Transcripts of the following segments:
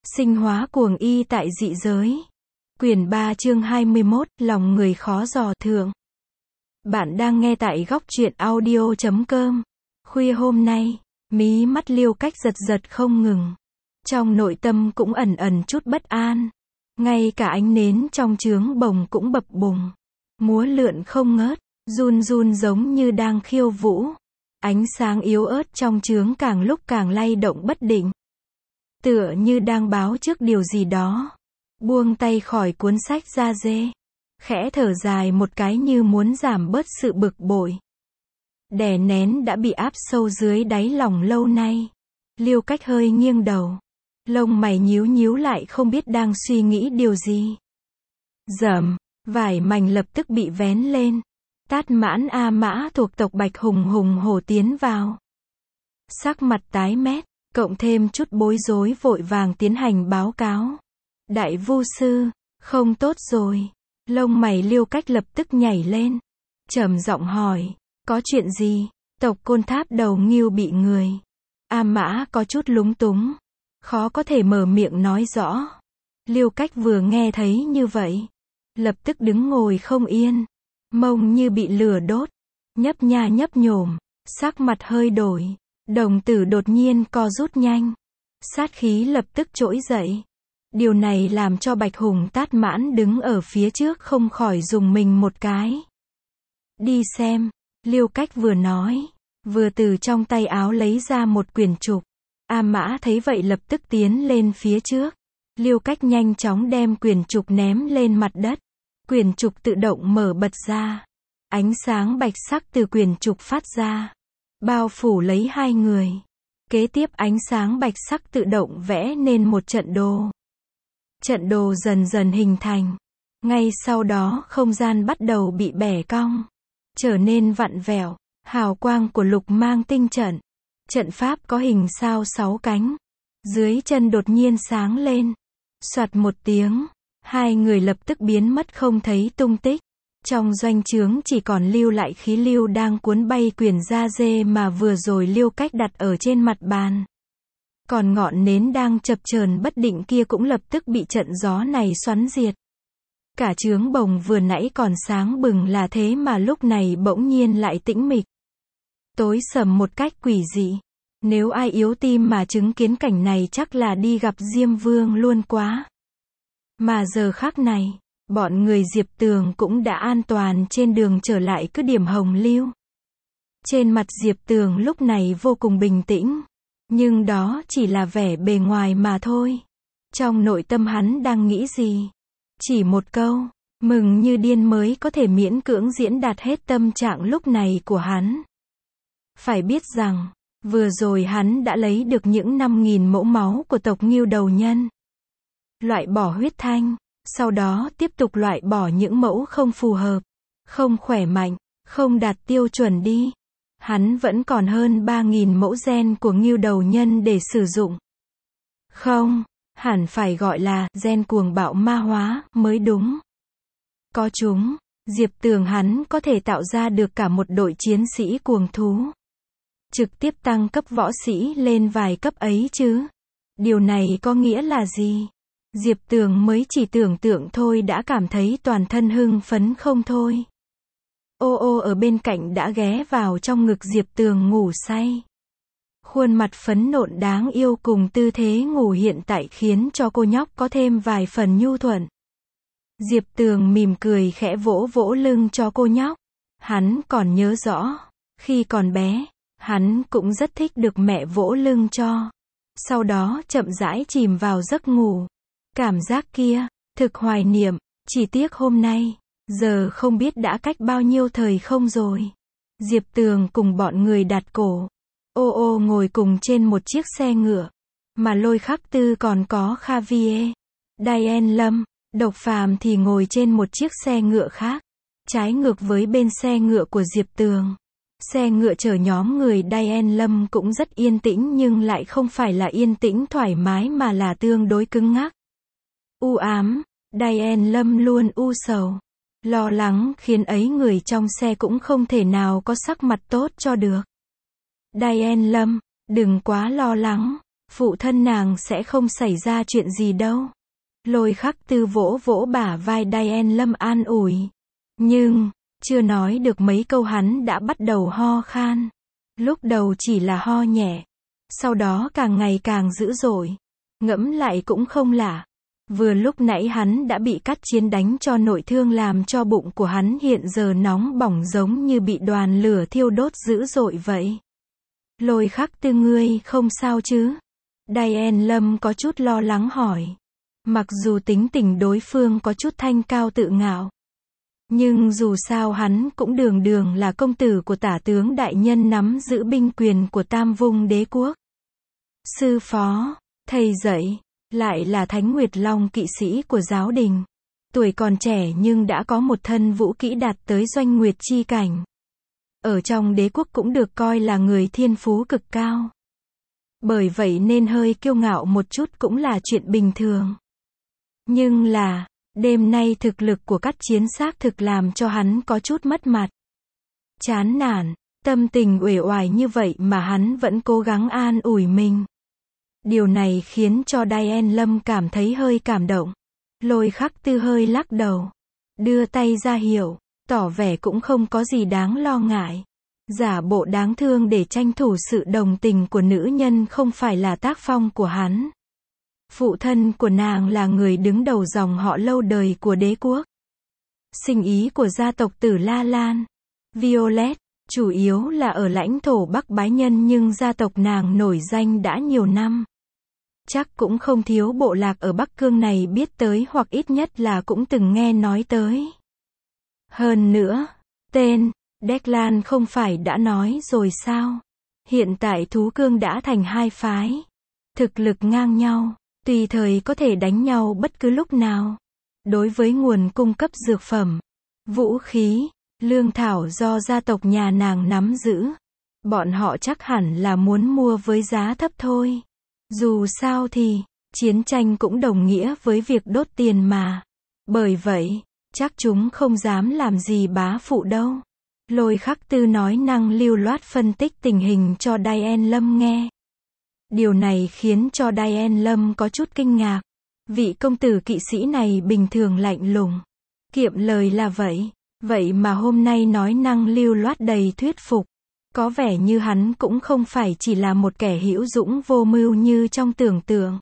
Sinh hóa cuồng y tại dị giới. Quyển 3 chương 21, lòng người khó dò thượng. Bạn đang nghe tại góc truyện audio.com. Khuya hôm nay, mí mắt Liêu Cách giật giật không ngừng. Trong nội tâm cũng ẩn ẩn chút bất an. Ngay cả ánh nến trong chướng bồng cũng bập bùng. Múa lượn không ngớt, run run giống như đang khiêu vũ. Ánh sáng yếu ớt trong chướng càng lúc càng lay động bất định. Tựa như đang báo trước điều gì đó. Buông tay khỏi cuốn sách da dê. Khẽ thở dài một cái như muốn giảm bớt sự bực bội. Đè nén đã bị áp sâu dưới đáy lòng lâu nay. Liêu Cách hơi nghiêng đầu. Lông mày nhíu nhíu lại không biết đang suy nghĩ điều gì. Rầm, vải mảnh lập tức bị vén lên. Tát Mãn A Mã thuộc tộc Bạch hùng hùng hổ tiến vào. Sắc mặt tái mét, cộng thêm chút bối rối vội vàng tiến hành báo cáo. Đại vu sư, không tốt rồi. Lông mày Liêu Cách lập tức nhảy lên. Trầm giọng hỏi, có chuyện gì? Tộc Côn Tháp đầu Ngưu bị người. A Mã có chút lúng túng. Khó có thể mở miệng nói rõ. Liêu Cách vừa nghe thấy như vậy. Lập tức đứng ngồi không yên. Mông như bị lửa đốt. Nhấp nha nhấp nhổm. Sắc mặt hơi đổi. Đồng tử đột nhiên co rút nhanh. Sát khí lập tức trỗi dậy. Điều này làm cho Bạch Hùng Tát Mãn đứng ở phía trước không khỏi rùng mình một cái. Đi xem. Liêu Cách vừa nói. Vừa từ trong tay áo lấy ra một quyển trục. A Mã thấy vậy lập tức tiến lên phía trước. Liêu Cách nhanh chóng đem quyển trục ném lên mặt đất. Quyển trục tự động mở bật ra. Ánh sáng bạch sắc từ quyển trục phát ra. Bao phủ lấy hai người. Kế tiếp ánh sáng bạch sắc tự động vẽ nên một trận đồ. Trận đồ dần dần hình thành. Ngay sau đó không gian bắt đầu bị bẻ cong. Trở nên vặn vẹo. Hào quang của Lục Mang tinh trận. Trận pháp có hình sao 6 cánh. Dưới chân đột nhiên sáng lên. Soạt một tiếng. Hai người lập tức biến mất không thấy tung tích. Trong doanh trướng chỉ còn lưu lại khí lưu đang cuốn bay quyển da dê mà vừa rồi Liêu Cách đặt ở trên mặt bàn. Còn ngọn nến đang chập chờn bất định kia cũng lập tức bị trận gió này xoắn diệt. Cả trướng bồng vừa nãy còn sáng bừng là thế mà lúc này bỗng nhiên lại tĩnh mịch. Tối sầm một cách quỷ dị. Nếu ai yếu tim mà chứng kiến cảnh này chắc là đi gặp Diêm Vương luôn quá. Mà giờ khắc này, bọn người Diệp Tường cũng đã an toàn trên đường trở lại cứ điểm Hồng Lưu. Trên mặt Diệp Tường lúc này vô cùng bình tĩnh. Nhưng đó chỉ là vẻ bề ngoài mà thôi. Trong nội tâm hắn đang nghĩ gì? Chỉ một câu, mừng như điên mới có thể miễn cưỡng diễn đạt hết tâm trạng lúc này của hắn. Phải biết rằng, vừa rồi hắn đã lấy được những 5.000 mẫu máu của tộc Ngưu đầu nhân. Loại bỏ huyết thanh, sau đó tiếp tục loại bỏ những mẫu không phù hợp, không khỏe mạnh, không đạt tiêu chuẩn đi. Hắn vẫn còn hơn 3.000 mẫu gen của Ngưu đầu nhân để sử dụng. Không, hẳn phải gọi là gen cuồng bạo ma hóa mới đúng. Có chúng, Diệp Tường hắn có thể tạo ra được cả một đội chiến sĩ cuồng thú. Trực tiếp tăng cấp võ sĩ lên vài cấp ấy chứ. Điều này có nghĩa là gì? Diệp Tường mới chỉ tưởng tượng thôi đã cảm thấy toàn thân hưng phấn không thôi. Ô ô ở bên cạnh đã ghé vào trong ngực Diệp Tường ngủ say. Khuôn mặt phấn nộn đáng yêu cùng tư thế ngủ hiện tại khiến cho cô nhóc có thêm vài phần nhu thuận. Diệp Tường mỉm cười khẽ vỗ vỗ lưng cho cô nhóc. Hắn còn nhớ rõ, khi còn bé, hắn cũng rất thích được mẹ vỗ lưng cho. Sau đó chậm rãi chìm vào giấc ngủ. Cảm giác kia, thực hoài niệm, chỉ tiếc hôm nay, giờ không biết đã cách bao nhiêu thời không rồi. Diệp Tường cùng bọn người đặt cổ. Ô ô ngồi cùng trên một chiếc xe ngựa. Mà Lôi Khắc Tư còn có Xavier, Diane Lâm, Độc Phàm thì ngồi trên một chiếc xe ngựa khác. Trái ngược với bên xe ngựa của Diệp Tường. Xe ngựa chở nhóm người Diane Lâm cũng rất yên tĩnh nhưng lại không phải là yên tĩnh thoải mái mà là tương đối cứng ngắc. U ám, Diane Lâm luôn u sầu. Lo lắng khiến ấy người trong xe cũng không thể nào có sắc mặt tốt cho được. Diane Lâm, đừng quá lo lắng. Phụ thân nàng sẽ không xảy ra chuyện gì đâu. Lôi Khắc Tư vỗ vỗ bả vai Diane Lâm an ủi. Nhưng, chưa nói được mấy câu hắn đã bắt đầu ho khan. Lúc đầu chỉ là ho nhẹ. Sau đó càng ngày càng dữ dội. Ngẫm lại cũng không lạ. Vừa lúc nãy hắn đã bị cắt chiến đánh cho nội thương làm cho bụng của hắn hiện giờ nóng bỏng giống như bị đoàn lửa thiêu đốt dữ dội vậy. Lôi Khắc Tư ngươi không sao chứ? Diane Lâm có chút lo lắng hỏi. Mặc dù tính tình đối phương có chút thanh cao tự ngạo. Nhưng dù sao hắn cũng đường đường là công tử của tả tướng đại nhân nắm giữ binh quyền của Tam Vung Đế quốc. Sư phó, thầy dạy, lại là Thánh Nguyệt Long kỵ sĩ của giáo đình. Tuổi còn trẻ nhưng đã có một thân vũ kỹ đạt tới doanh nguyệt chi cảnh. Ở trong đế quốc cũng được coi là người thiên phú cực cao. Bởi vậy nên hơi kiêu ngạo một chút cũng là chuyện bình thường. Nhưng là, đêm nay thực lực của Cát Chiến xác thực làm cho hắn có chút mất mặt. Chán nản, tâm tình uể oải như vậy mà hắn vẫn cố gắng an ủi mình. Điều này khiến cho Diane Lâm cảm thấy hơi cảm động. Lôi Khắc Tư hơi lắc đầu. Đưa tay ra hiệu, tỏ vẻ cũng không có gì đáng lo ngại. Giả bộ đáng thương để tranh thủ sự đồng tình của nữ nhân không phải là tác phong của hắn. Phụ thân của nàng là người đứng đầu dòng họ lâu đời của đế quốc. Sinh ý của gia tộc Tử La Lan, Violet, chủ yếu là ở lãnh thổ Bắc Bái Nhân nhưng gia tộc nàng nổi danh đã nhiều năm. Chắc cũng không thiếu bộ lạc ở Bắc Cương này biết tới hoặc ít nhất là cũng từng nghe nói tới. Hơn nữa, tên Declan không phải đã nói rồi sao? Hiện tại thú cương đã thành hai phái. Thực lực ngang nhau, tùy thời có thể đánh nhau bất cứ lúc nào. Đối với nguồn cung cấp dược phẩm, vũ khí, lương thảo do gia tộc nhà nàng nắm giữ, bọn họ chắc hẳn là muốn mua với giá thấp thôi. Dù sao thì, chiến tranh cũng đồng nghĩa với việc đốt tiền mà. Bởi vậy, chắc chúng không dám làm gì bá phụ đâu. Lôi Khắc Tư nói năng lưu loát phân tích tình hình cho Diane Lâm nghe. Điều này khiến cho Diane Lâm có chút kinh ngạc. Vị công tử kỵ sĩ này bình thường lạnh lùng, kiệm lời là vậy. Vậy mà hôm nay nói năng lưu loát đầy thuyết phục. Có vẻ như hắn cũng không phải chỉ là một kẻ hữu dũng vô mưu như trong tưởng tượng.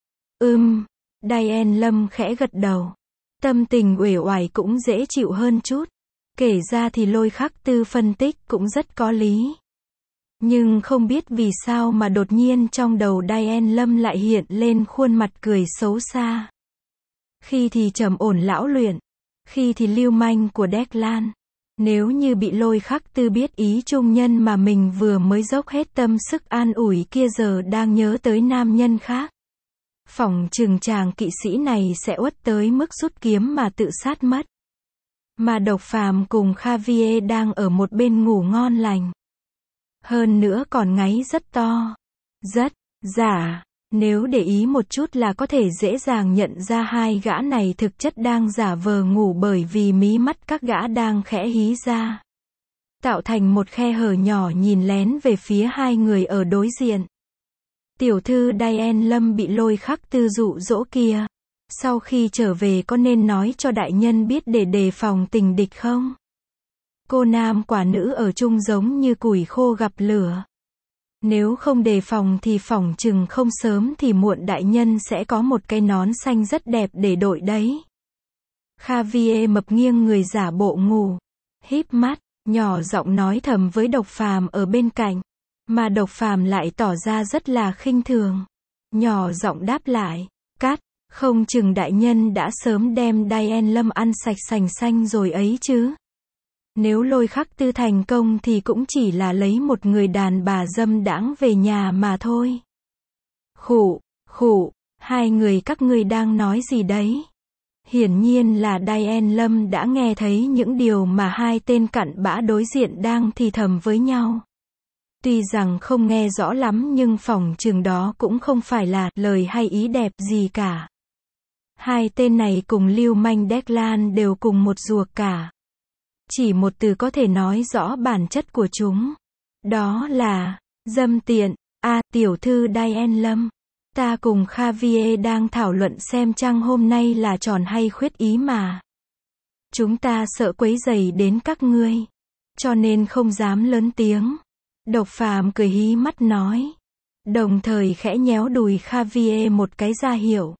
Diane Lâm khẽ gật đầu. Tâm tình uể oải cũng dễ chịu hơn chút. Kể ra thì Lôi Khắc Tư phân tích cũng rất có lý. Nhưng không biết vì sao mà đột nhiên trong đầu Diane Lâm lại hiện lên khuôn mặt cười xấu xa. Khi thì trầm ổn lão luyện, khi thì lưu manh của Declan. Nếu như bị Lôi Khắc Tư biết ý trung nhân mà mình vừa mới dốc hết tâm sức an ủi kia giờ đang nhớ tới nam nhân khác. Phỏng chừng chàng kỵ sĩ này sẽ uất tới mức rút kiếm mà tự sát mất. Mà Độc Phàm cùng Xavier đang ở một bên ngủ ngon lành. Hơn nữa còn ngáy rất to. Rất giả. Nếu để ý một chút là có thể dễ dàng nhận ra hai gã này thực chất đang giả vờ ngủ bởi vì mí mắt các gã đang khẽ hí ra. Tạo thành một khe hở nhỏ nhìn lén về phía hai người ở đối diện. Tiểu thư Diane Lâm bị Lôi Khắc Tư dụ dỗ kia. Sau khi trở về có nên nói cho đại nhân biết để đề phòng tình địch không? Cô nam quả nữ ở chung giống như củi khô gặp lửa. Nếu không đề phòng thì phỏng chừng không sớm thì muộn đại nhân sẽ có một cái nón xanh rất đẹp để đội đấy. Xavier mập nghiêng người giả bộ ngủ, híp mắt, nhỏ giọng nói thầm với Độc Phàm ở bên cạnh, mà Độc Phàm lại tỏ ra rất là khinh thường. Nhỏ giọng đáp lại, Cát, không chừng đại nhân đã sớm đem Diane Lâm ăn sạch sành xanh rồi ấy chứ. Nếu Lôi Khắc Tư thành công thì cũng chỉ là lấy một người đàn bà dâm đãng về nhà mà thôi. Khụ, hai người các ngươi đang nói gì đấy? Hiển nhiên là Diane Lâm đã nghe thấy những điều mà hai tên cặn bã đối diện đang thì thầm với nhau. Tuy rằng không nghe rõ lắm nhưng phỏng chừng đó cũng không phải là lời hay ý đẹp gì cả. Hai tên này cùng lưu manh Declan đều cùng một ruột cả. Chỉ một từ có thể nói rõ bản chất của chúng. Đó là dâm tiện. Tiểu thư Diane Lâm. Ta cùng Xavier đang thảo luận xem trăng hôm nay là tròn hay khuyết ý mà. Chúng ta sợ quấy rầy đến các ngươi, cho nên không dám lớn tiếng. Độc Phàm cười hí mắt nói. Đồng thời khẽ nhéo đùi Xavier một cái ra hiệu.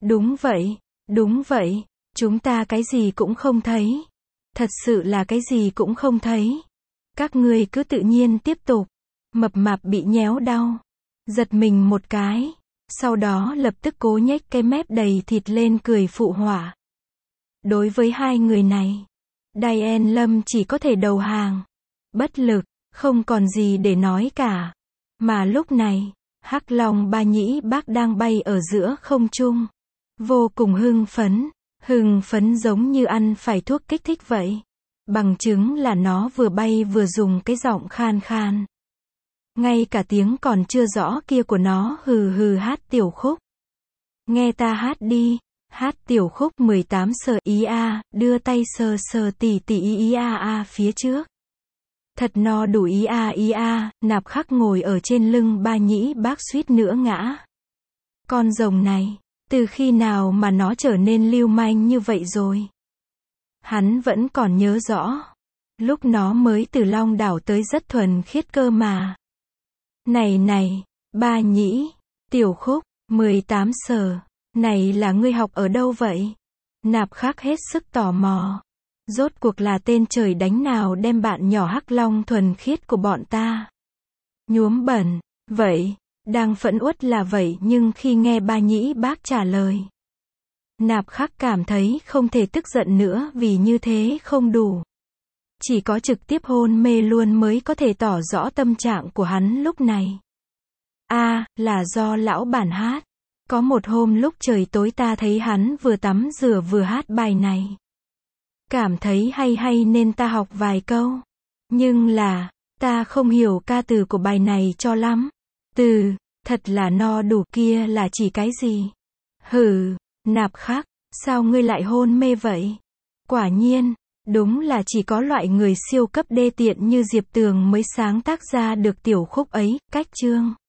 Đúng vậy, chúng ta cái gì cũng không thấy. Thật sự là cái gì cũng không thấy. Các ngươi cứ tự nhiên tiếp tục. Mập mạp bị nhéo đau, giật mình một cái, sau đó lập tức cố nhếch cái mép đầy thịt lên cười phụ họa. Đối với hai người này, Diane Lâm chỉ có thể đầu hàng, bất lực, không còn gì để nói cả. Mà lúc này, Hắc Long Ba Nhĩ Bác đang bay ở giữa không trung, vô cùng hưng phấn giống như ăn phải thuốc kích thích vậy. Bằng chứng là nó vừa bay vừa dùng cái giọng khan khan. Ngay cả tiếng còn chưa rõ kia của nó hừ hừ hát tiểu khúc. Nghe ta hát đi, hát tiểu khúc 18 sờ ý a, đưa tay sờ sờ tỉ tỉ ý a phía trước. Thật no đủ ý a, Nạp Khắc ngồi ở trên lưng Ba Nhĩ Bác suýt nữa ngã. Con rồng này, từ khi nào mà nó trở nên lưu manh như vậy rồi? Hắn vẫn còn nhớ rõ. Lúc nó mới từ Long Đảo tới rất thuần khiết cơ mà. Này, Ba Nhĩ, tiểu khúc, 18 sở, này là ngươi học ở đâu vậy? Nạp Khắc hết sức tò mò. Rốt cuộc là tên trời đánh nào đem bạn nhỏ Hắc Long thuần khiết của bọn ta nhuốm bẩn, vậy, đang phẫn uất là vậy nhưng khi nghe Ba Nhĩ Bác trả lời. Nạp Khắc cảm thấy không thể tức giận nữa vì như thế không đủ. Chỉ có trực tiếp hôn mê luôn mới có thể tỏ rõ tâm trạng của hắn lúc này. Là do lão bản hát. Có một hôm lúc trời tối ta thấy hắn vừa tắm rửa vừa hát bài này. Cảm thấy hay nên ta học vài câu. Nhưng là, ta không hiểu ca từ của bài này cho lắm. Thật là no đủ kia là chỉ cái gì? Nạp Khắc, sao ngươi lại hôn mê vậy? Quả nhiên, đúng là chỉ có loại người siêu cấp đê tiện như Diệp Tường mới sáng tác ra được tiểu khúc ấy, cách chương.